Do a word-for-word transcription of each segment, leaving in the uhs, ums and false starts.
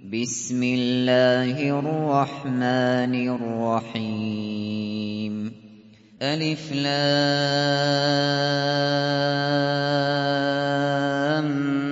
بسم الله الرحمن الرحيم ألف لام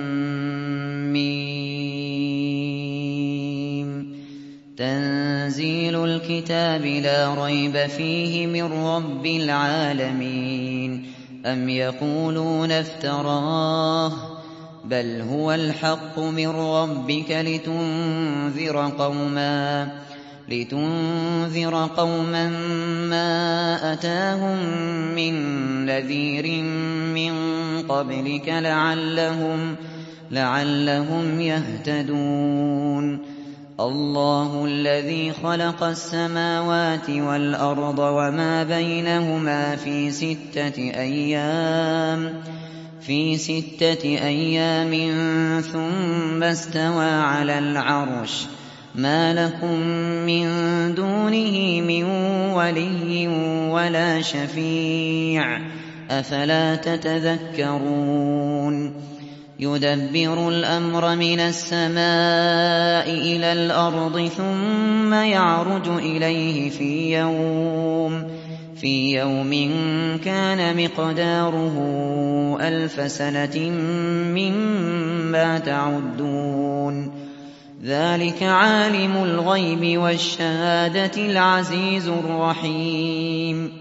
ميم تنزيل الكتاب لا ريب فيه من رب العالمين أم يقولون افتراه بل هو الحق من ربك لتنذر قوما لتنذر قوما ما أتاهم من نذير من قبلك لعلهم لعلهم يهتدون الله الذي خلق السماوات والأرض وما بينهما في ستة أيام في ستة أيام ثم استوى على العرش ما لكم من دونه من ولي ولا شفيع أفلا تتذكرون يدبر الأمر من السماء إلى الأرض ثم يعرج إليه في يوم في يوم كان مقداره ألف سنة مما تعدون ذلك عالم الغيب والشهادة العزيز الرحيم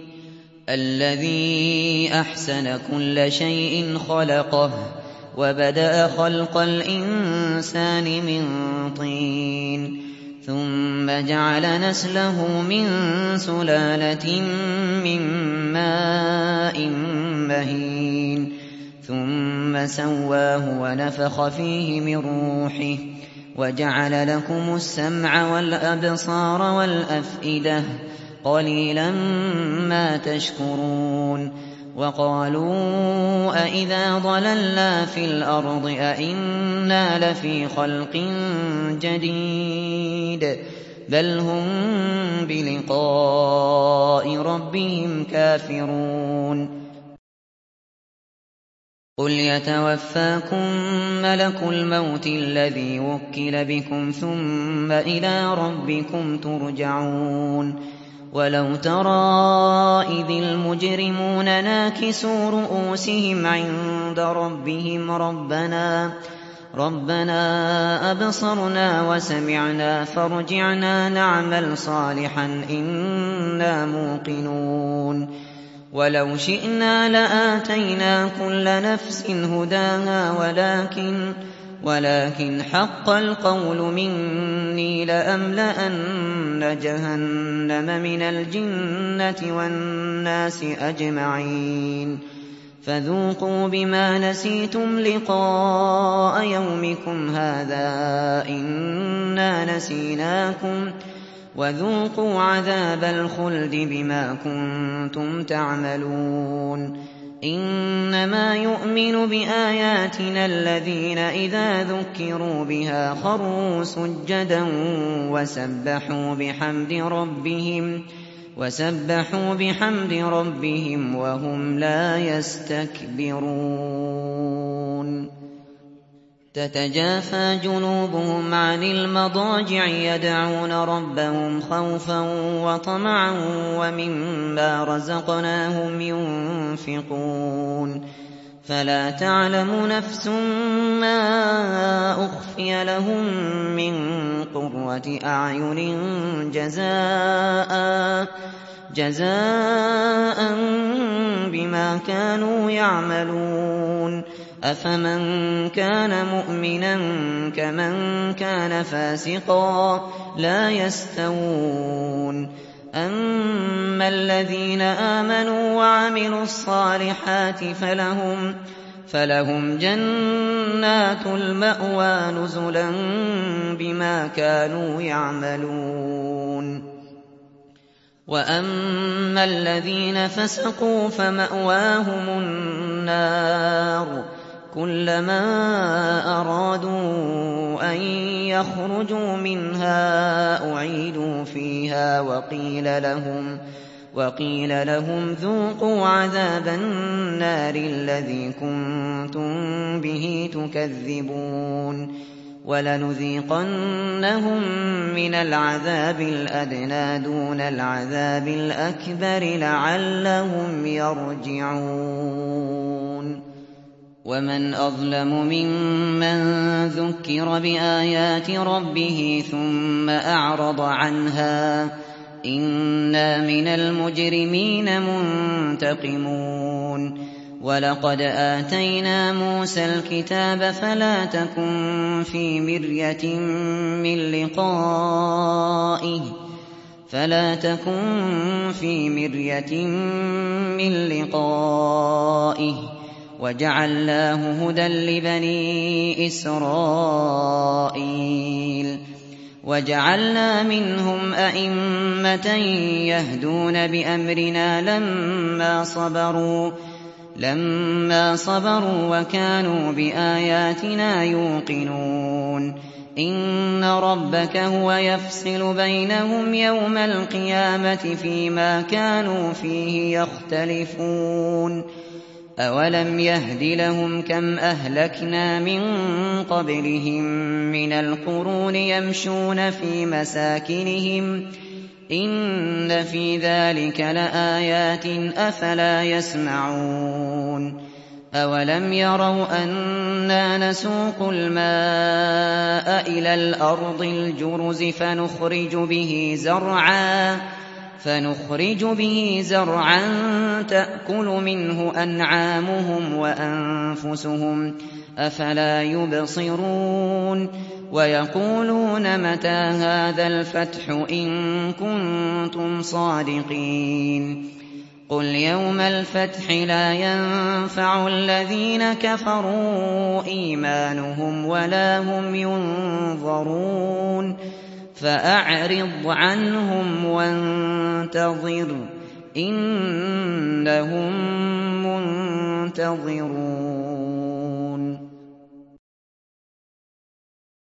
الذي أحسن كل شيء خلقه وبدأ خلق الإنسان من طين ثم جعل نسله من سلالة من ماء مهين ثم سواه ونفخ فيه من روحه وجعل لكم السمع والأبصار والأفئدة قليلا ما تشكرون وقالوا أإذا ضللنا في الأرض أإنا لفي خلق جديد بل هم بلقاء ربهم كافرون قل يتوفاكم ملك الموت الذي وكل بكم ثم إلى ربكم ترجعون ولو ترى إذ المجرمون ناكسوا رؤوسهم عند ربهم ربنا ربنا أبصرنا وسمعنا فارجعنا نعمل صالحا إنا موقنون ولو شئنا لآتينا كل نفس هداها ولكن ولكن حق القول مني لأملأن جهنم من الجنة والناس أجمعين فذوقوا بما نسيتم لقاء يومكم هذا إنا نسيناكم وذوقوا عذاب الخلد بما كنتم تعملون إنما يؤمن بآياتنا الذين إذا ذكروا بها خروا سجدا وسبحوا بحمد ربهم وسبحوا بحمد ربهم وهم لا يستكبرون تتجافى جنوبهم عن المضاجع يدعون ربهم خوفا وطمعا ومما رزقناهم ينفقون فلا تعلم نفس ما أخفي لهم من قرة أعين جزاء جزاء بما كانوا يعملون أفمن كان مؤمنا كمن كان فاسقا لا يستوون أما الذين آمنوا وعملوا الصالحات فلهم فلهم جنات المأوى نزلا بما كانوا يعملون وأما الذين فسقوا فمأواهم النار كلما أرادوا أن يخرجوا منها أعيدوا فيها وقيل لهم وقيل لهم ذوقوا عذاب النار الذي كنتم به تكذبون وَلَنُذِيقَنَّهُم مِّنَ الْعَذَابِ الْأَدْنَىٰ دُونَ الْعَذَابِ الْأَكْبَرِ لَعَلَّهُمْ يَرْجِعُونَ وَمَنْ أَظْلَمُ مِمَّن ذُكِّرَ بِآيَاتِ رَبِّهِ ثُمَّ أَعْرَضَ عَنْهَا ۚ إِنَّا مِنَ الْمُجْرِمِينَ مُنتَقِمُونَ وَلَقَدْ آتَيْنَا مُوسَى الْكِتَابَ فَلَا تَكُن فِي مِرْيَةٍ مِّن لِّقَائِهِ فَلَا تَكُن فِي مِرْيَةٍ مِّن لِّقَائِهِ وَجَعَلْنَاهُ هُدًى لِّبَنِي إِسْرَائِيلَ وَجَعَلْنَا مِنْهُمْ أَئِمَّةً يَهْدُونَ بِأَمْرِنَا لَمَّا صَبَرُوا لَمَّا صَبَرُوا وَكَانُوا بِآيَاتِنَا يُوقِنُونَ إِنَّ رَبَّكَ هُوَ يَفْصِلُ بَيْنَهُمْ يَوْمَ الْقِيَامَةِ فِيمَا كَانُوا فِيهِ يَخْتَلِفُونَ أَوَلَمْ يَهْدِ لَهُمْ كَمْ أَهْلَكْنَا مِن قَبْلِهِم مِّنَ الْقُرُونِ يَمْشُونَ فِي مَسَاكِنِهِمْ ۗ إِنَّ فِي ذَٰلِكَ لَآيَاتٍ ۖ أَفَلَا يَسْمَعُونَ أَوَلَمْ يَرَوْا أَنَّا نَسُوقُ الْمَاءَ إِلَى الْأَرْضِ الْجُرُزِ فَنُخْرِجُ بِهِ زَرْعًا فنخرج به زرعا تأكل منه أنعامهم وأنفسهم أفلا يبصرون ويقولون متى هذا الفتح إن كنتم صادقين قل يوم الفتح لا ينفع الذين كفروا إيمانهم ولا هم ينظرون فأعرض عنهم وانتظر إنهم منتظرون